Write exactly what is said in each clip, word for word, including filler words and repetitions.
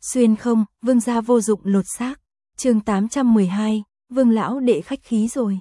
Xuyên không, vương gia vô dụng lột xác. Chương tám trăm mười hai, Vương lão đệ khách khí rồi.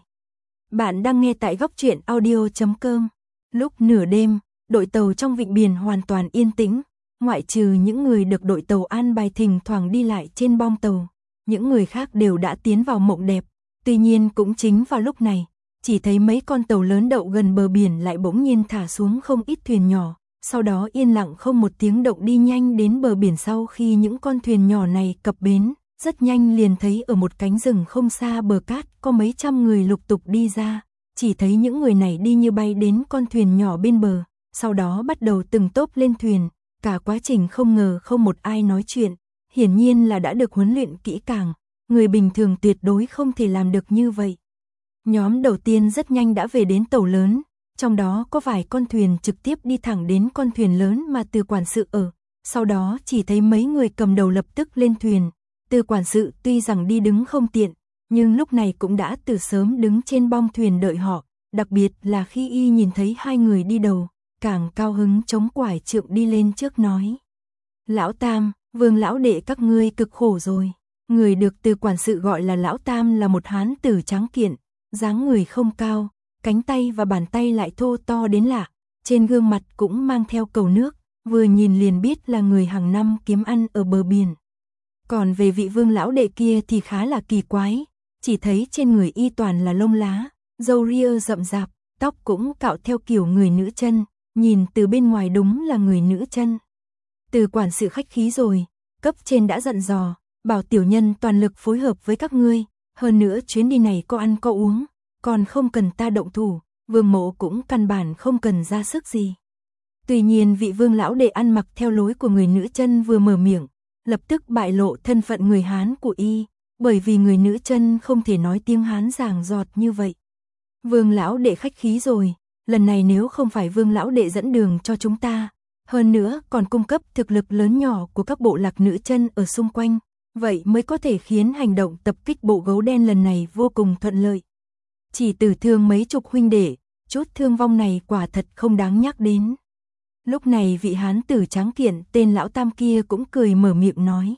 Bạn đang nghe tại góc truyện audio chấm com. Lúc nửa đêm, đội tàu trong vịnh biển hoàn toàn yên tĩnh, ngoại trừ những người được đội tàu an bài thỉnh thoảng đi lại trên bong tàu, những người khác đều đã tiến vào mộng đẹp. Tuy nhiên cũng chính vào lúc này, chỉ thấy mấy con tàu lớn đậu gần bờ biển lại bỗng nhiên thả xuống không ít thuyền nhỏ, sau đó yên lặng không một tiếng động đi nhanh đến bờ biển. Sau khi những con thuyền nhỏ này cập bến, rất nhanh liền thấy ở một cánh rừng không xa bờ cát có mấy trăm người lục tục đi ra, chỉ thấy những người này đi như bay đến con thuyền nhỏ bên bờ, sau đó bắt đầu từng tốp lên thuyền, cả quá trình không ngờ không một ai nói chuyện, hiển nhiên là đã được huấn luyện kỹ càng, người bình thường tuyệt đối không thể làm được như vậy. Nhóm đầu tiên rất nhanh đã về đến tàu lớn, trong đó có vài con thuyền trực tiếp đi thẳng đến con thuyền lớn mà Từ quản sự ở, sau đó chỉ thấy mấy người cầm đầu lập tức lên thuyền. Từ quản sự tuy rằng đi đứng không tiện, nhưng lúc này cũng đã từ sớm đứng trên bong thuyền đợi họ, đặc biệt là khi y nhìn thấy hai người đi đầu, càng cao hứng chống quải trượng đi lên trước nói. Lão Tam, Vương lão đệ các ngươi cực khổ rồi. Người được Từ quản sự gọi là Lão Tam là một hán tử tráng kiện, dáng người không cao, cánh tay và bàn tay lại thô to đến lạ, trên gương mặt cũng mang theo cầu nước, vừa nhìn liền biết là người hàng năm kiếm ăn ở bờ biển. Còn về vị Vương lão đệ kia thì khá là kỳ quái, chỉ thấy trên người y toàn là lông lá, râu ria rậm rạp, tóc cũng cạo theo kiểu người nữ chân, nhìn từ bên ngoài đúng là người nữ chân. Từ quản sự khách khí rồi, cấp trên đã dặn dò, bảo tiểu nhân toàn lực phối hợp với các ngươi, hơn nữa chuyến đi này có ăn có uống, còn không cần ta động thủ, Vương mộ cũng căn bản không cần ra sức gì. Tuy nhiên vị Vương lão đệ ăn mặc theo lối của người nữ chân vừa mở miệng, lập tức bại lộ thân phận người Hán của y, bởi vì người nữ chân không thể nói tiếng Hán ràng rọt như vậy. Vương lão đệ khách khí rồi, lần này nếu không phải Vương lão đệ dẫn đường cho chúng ta, hơn nữa còn cung cấp thực lực lớn nhỏ của các bộ lạc nữ chân ở xung quanh, vậy mới có thể khiến hành động tập kích bộ gấu đen lần này vô cùng thuận lợi. Chỉ tử thương mấy chục huynh đệ, chút thương vong này quả thật không đáng nhắc đến. Lúc này vị hán tử tráng kiện tên Lão Tam kia cũng cười mở miệng nói.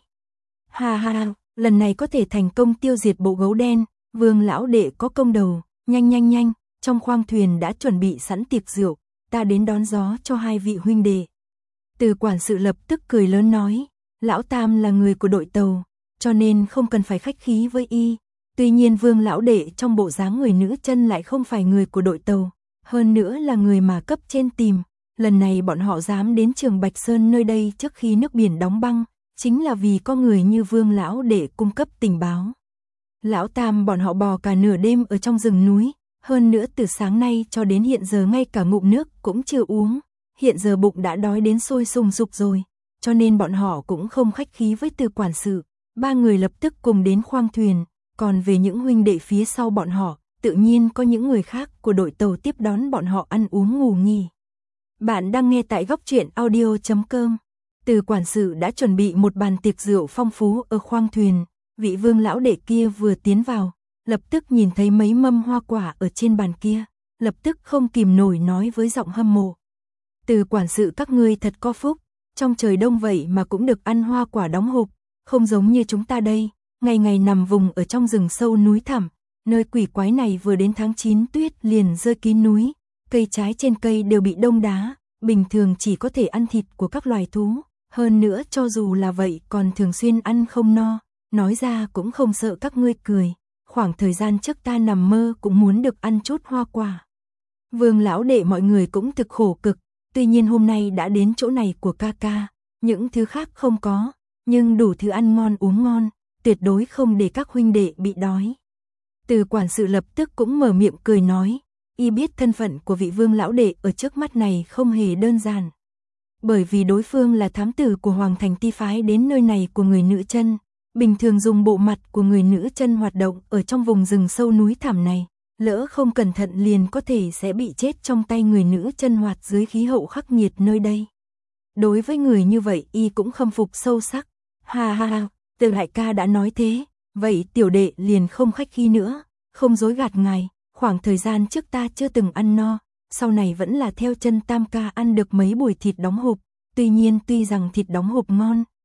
Ha ha, lần này có thể thành công tiêu diệt bộ gấu đen, Vương lão đệ có công đầu, nhanh nhanh nhanh, trong khoang thuyền đã chuẩn bị sẵn tiệc rượu, ta đến đón gió cho hai vị huynh đệ. Từ quản sự lập tức cười lớn nói, Lão Tam là người của đội tàu, cho nên không cần phải khách khí với y. Tuy nhiên Vương lão đệ trong bộ dáng người nữ chân lại không phải người của đội tàu, hơn nữa là người mà cấp trên tìm. Lần này bọn họ dám đến Trường Bạch Sơn nơi đây trước khi nước biển đóng băng, chính là vì có người như Vương lão đệ cung cấp tình báo. Lão Tam bọn họ bò cả nửa đêm ở trong rừng núi, hơn nữa từ sáng nay cho đến hiện giờ ngay cả ngụm nước cũng chưa uống, hiện giờ bụng đã đói đến sôi sùng sục rồi, cho nên bọn họ cũng không khách khí với Từ quản sự. Ba người lập tức cùng đến khoang thuyền, còn về những huynh đệ phía sau bọn họ, tự nhiên có những người khác của đội tàu tiếp đón bọn họ ăn uống ngủ nghỉ. Bạn đang nghe tại góc truyện audio chấm com. Từ quản sự đã chuẩn bị một bàn tiệc rượu phong phú ở khoang thuyền, vị Vương lão đệ kia vừa tiến vào, lập tức nhìn thấy mấy mâm hoa quả ở trên bàn kia, lập tức không kìm nổi nói với giọng hâm mộ. Từ quản sự các ngươi thật có phúc, trong trời đông vậy mà cũng được ăn hoa quả đóng hộp, không giống như chúng ta đây, ngày ngày nằm vùng ở trong rừng sâu núi thẳm, nơi quỷ quái này vừa đến tháng chín tuyết liền rơi kín núi. Cây trái trên cây đều bị đông đá, bình thường chỉ có thể ăn thịt của các loài thú, hơn nữa cho dù là vậy còn thường xuyên ăn không no, nói ra cũng không sợ các ngươi cười, khoảng thời gian trước ta nằm mơ cũng muốn được ăn chút hoa quả. Vương lão đệ mọi người cũng thực khổ cực, tuy nhiên hôm nay đã đến chỗ này của ca ca, những thứ khác không có, nhưng đủ thứ ăn ngon uống ngon, tuyệt đối không để các huynh đệ bị đói. Từ quản sự lập tức cũng mở miệng cười nói. Y biết thân phận của vị Vương lão đệ ở trước mắt này không hề đơn giản. Bởi vì đối phương là thám tử của Hoàng thành ti phái đến nơi này của người nữ chân, bình thường dùng bộ mặt của người nữ chân hoạt động ở trong vùng rừng sâu núi thẳm này, lỡ không cẩn thận liền có thể sẽ bị chết trong tay người nữ chân hoạt dưới khí hậu khắc nghiệt nơi đây. Đối với người như vậy y cũng khâm phục sâu sắc. Ha ha ha, Từ đại ca đã nói thế, vậy tiểu đệ liền không khách khí nữa, không dối gạt ngài. Khoảng thời gian trước ta chưa từng ăn no, sau này vẫn là theo chân Tam ca ăn được mấy buổi thịt đóng hộp, tuy nhiên tuy rằng thịt đóng hộp ngon,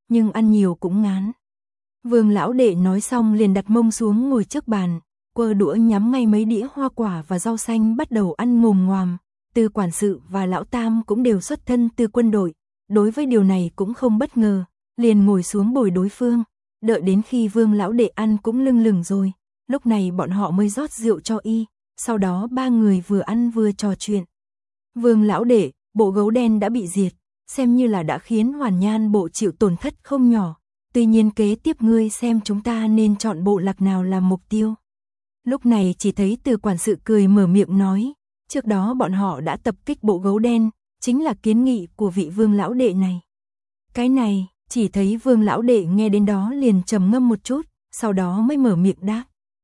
nhưng ăn nhiều cũng ngán. Vương lão đệ nói xong liền đặt mông xuống ngồi trước bàn, quơ đũa nhắm ngay mấy đĩa hoa quả và rau xanh bắt đầu ăn ngồm ngoàm. Từ quản sự và lão Tam cũng đều xuất thân từ quân đội, đối với điều này cũng không bất ngờ, liền ngồi xuống bồi đối phương, đợi đến khi Vương lão đệ ăn cũng lưng lửng rồi, lúc này bọn họ mới rót rượu cho y, sau đó ba người vừa ăn vừa trò chuyện. Vương lão đệ, bộ gấu đen đã bị diệt, xem như là đã khiến Hoàn Nhan bộ chịu tổn thất không nhỏ, tuy nhiên kế tiếp ngươi xem chúng ta nên chọn bộ lạc nào làm mục tiêu. Lúc này chỉ thấy Từ quản sự cười mở miệng nói, trước đó bọn họ đã tập kích bộ gấu đen, chính là kiến nghị của vị Vương lão đệ này. Cái này, chỉ thấy Vương lão đệ nghe đến đó liền trầm ngâm một chút, sau đó mới mở miệng đáp.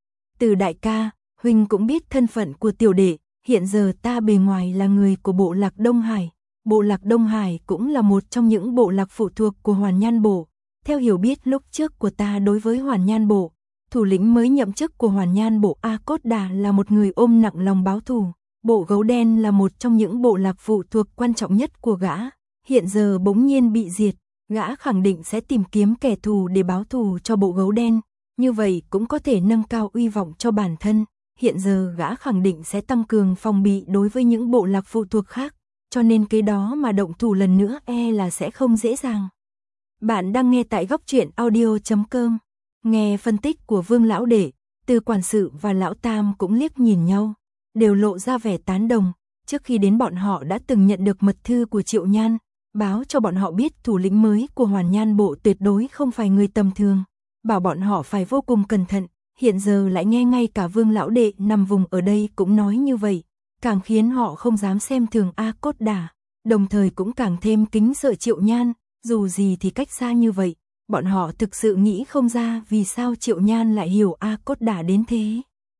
Từ đại ca, huynh cũng biết thân phận của tiểu đệ, hiện giờ ta bề ngoài là người của bộ lạc Đông Hải. Bộ lạc Đông Hải cũng là một trong những bộ lạc phụ thuộc của Hoàn Nhan Bộ. Theo hiểu biết lúc trước của ta đối với Hoàn Nhan Bộ, thủ lĩnh mới nhậm chức của Hoàn Nhan Bộ A Cốt Đà là một người ôm nặng lòng báo thù. Bộ gấu đen là một trong những bộ lạc phụ thuộc quan trọng nhất của gã. Hiện giờ bỗng nhiên bị diệt, gã khẳng định sẽ tìm kiếm kẻ thù để báo thù cho bộ gấu đen. Như vậy cũng có thể nâng cao uy vọng cho bản thân. Hiện giờ gã khẳng định sẽ tăng cường phòng bị đối với những bộ lạc phụ thuộc khác. Cho nên cái đó mà động thủ lần nữa e là sẽ không dễ dàng. Bạn đang nghe tại góc truyện audio chấm com. Nghe phân tích của Vương lão đệ, Từ quản sự và lão Tam cũng liếc nhìn nhau, đều lộ ra vẻ tán đồng. Trước khi đến bọn họ đã từng nhận được mật thư của Triệu Nhan, báo cho bọn họ biết thủ lĩnh mới của Hoàn Nhan Bộ tuyệt đối không phải người tầm thường, bảo bọn họ phải vô cùng cẩn thận. Hiện giờ lại nghe ngay cả Vương lão đệ nằm vùng ở đây cũng nói như vậy, càng khiến họ không dám xem thường A Cốt Đà, đồng thời cũng càng thêm kính sợ Triệu Nhan. Dù gì thì cách xa như vậy, bọn họ thực sự nghĩ không ra vì sao Triệu Nhan lại hiểu A Cốt Đà đến thế.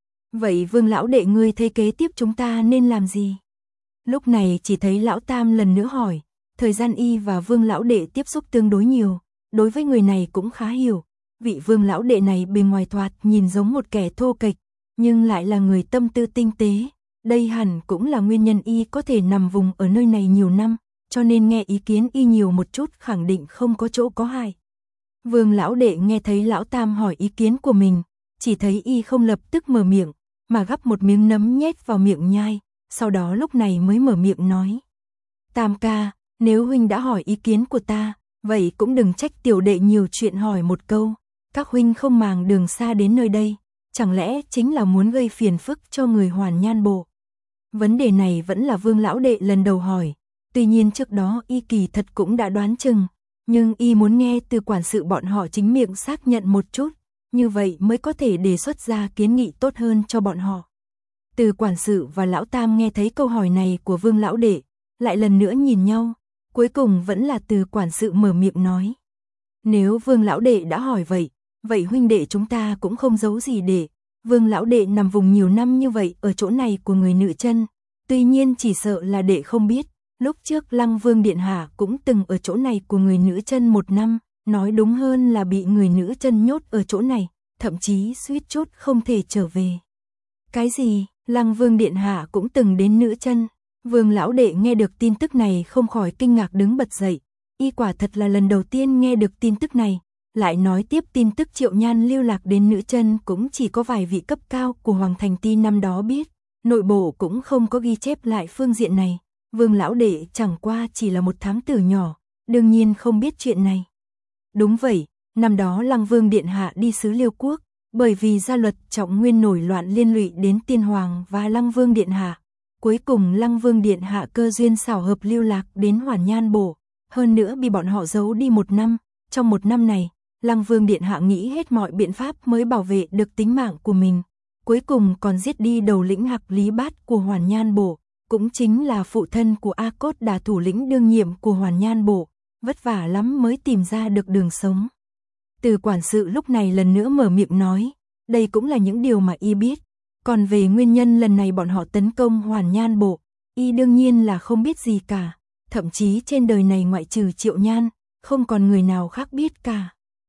Vậy Vương lão đệ ngươi thấy kế tiếp chúng ta nên làm gì? Lúc này chỉ thấy lão Tam lần nữa hỏi, thời gian y và Vương lão đệ tiếp xúc tương đối nhiều, đối với người này cũng khá hiểu. Vị Vương lão đệ này bề ngoài thoạt nhìn giống một kẻ thô kệch, nhưng lại là người tâm tư tinh tế. Đây hẳn cũng là nguyên nhân y có thể nằm vùng ở nơi này nhiều năm, cho nên nghe ý kiến y nhiều một chút khẳng định không có chỗ có hại. Vương lão đệ nghe thấy lão Tam hỏi ý kiến của mình, chỉ thấy y không lập tức mở miệng, mà gắp một miếng nấm nhét vào miệng nhai, sau đó lúc này mới mở miệng nói. Tam ca, nếu huynh đã hỏi ý kiến của ta, vậy cũng đừng trách tiểu đệ nhiều chuyện hỏi một câu. Các huynh không màng đường xa đến nơi đây, chẳng lẽ chính là muốn gây phiền phức cho người Hoàn Nhan Bộ? Vấn đề này vẫn là Vương lão đệ lần đầu hỏi, tuy nhiên trước đó y kỳ thật cũng đã đoán chừng, nhưng y muốn nghe từ quản sự bọn họ chính miệng xác nhận một chút, như vậy mới có thể đề xuất ra kiến nghị tốt hơn cho bọn họ. Từ quản sự và lão Tam nghe thấy câu hỏi này của Vương lão đệ, lại lần nữa nhìn nhau, cuối cùng vẫn là từ quản sự mở miệng nói. Nếu Vương lão đệ đã hỏi vậy, vậy huynh đệ chúng ta cũng không giấu gì để. Vương lão đệ nằm vùng nhiều năm như vậy ở chỗ này của người nữ chân, tuy nhiên chỉ sợ là đệ không biết, lúc trước Lăng Vương điện hạ cũng từng ở chỗ này của người nữ chân một năm, nói đúng hơn là bị người nữ chân nhốt ở chỗ này, thậm chí suýt chút không thể trở về. Cái gì? Lăng Vương điện hạ cũng từng đến nữ chân? Vương lão đệ nghe được tin tức này không khỏi kinh ngạc đứng bật dậy, y quả thật là lần đầu tiên nghe được tin tức này. Lại nói tiếp tin tức Triệu Nhan lưu lạc đến nữ chân cũng chỉ có vài vị cấp cao của Hoàng Thành Ti năm đó biết, nội bộ cũng không có ghi chép lại phương diện này. Vương lão đệ chẳng qua chỉ là một thám tử nhỏ, đương nhiên không biết chuyện này. Đúng vậy, năm đó Lăng Vương điện hạ đi xứ Liêu Quốc, bởi vì gia luật Trọng Nguyên nổi loạn liên lụy đến Tiên Hoàng và Lăng Vương điện hạ. Cuối cùng Lăng Vương điện hạ cơ duyên xảo hợp lưu lạc đến Hoàn Nhan Bộ, hơn nữa bị bọn họ giấu đi một năm. Trong một năm này, Lăng Vương điện hạ nghĩ hết mọi biện pháp mới bảo vệ được tính mạng của mình, cuối cùng còn giết đi đầu lĩnh Hạc Lý Bát của Hoàn Nhan Bộ, cũng chính là phụ thân của A Cốt Đà thủ lĩnh đương nhiệm của Hoàn Nhan Bộ, vất vả lắm mới tìm ra được đường sống. Từ quản sự lúc này lần nữa mở miệng nói, đây cũng là những điều mà y biết, còn về nguyên nhân lần này bọn họ tấn công Hoàn Nhan Bộ, y đương nhiên là không biết gì cả, thậm chí trên đời này ngoại trừ Triệu Nhan, không còn người nào khác biết cả.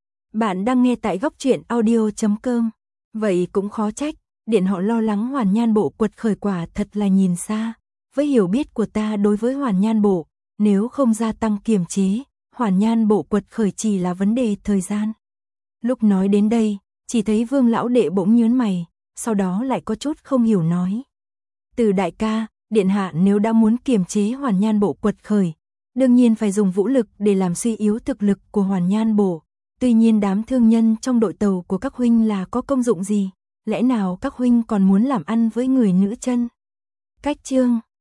Bạn đang nghe tại góc truyện audio chấm com. Vậy cũng khó trách, điện họ lo lắng Hoàn Nhan Bộ quật khởi quả thật là nhìn xa. Với hiểu biết của ta đối với Hoàn Nhan Bộ, nếu không gia tăng kiềm chế, Hoàn Nhan Bộ quật khởi chỉ là vấn đề thời gian. Lúc nói đến đây, chỉ thấy Vương lão đệ bỗng nhướng mày, sau đó lại có chút không hiểu nói. Từ đại ca, điện hạ nếu đã muốn kiềm chế Hoàn Nhan Bộ quật khởi, đương nhiên phải dùng vũ lực để làm suy yếu thực lực của Hoàn Nhan Bộ. Tuy nhiên đám thương nhân trong đội tàu của các huynh là có công dụng gì? Lẽ nào các huynh còn muốn làm ăn với người nữ chân? Cách chương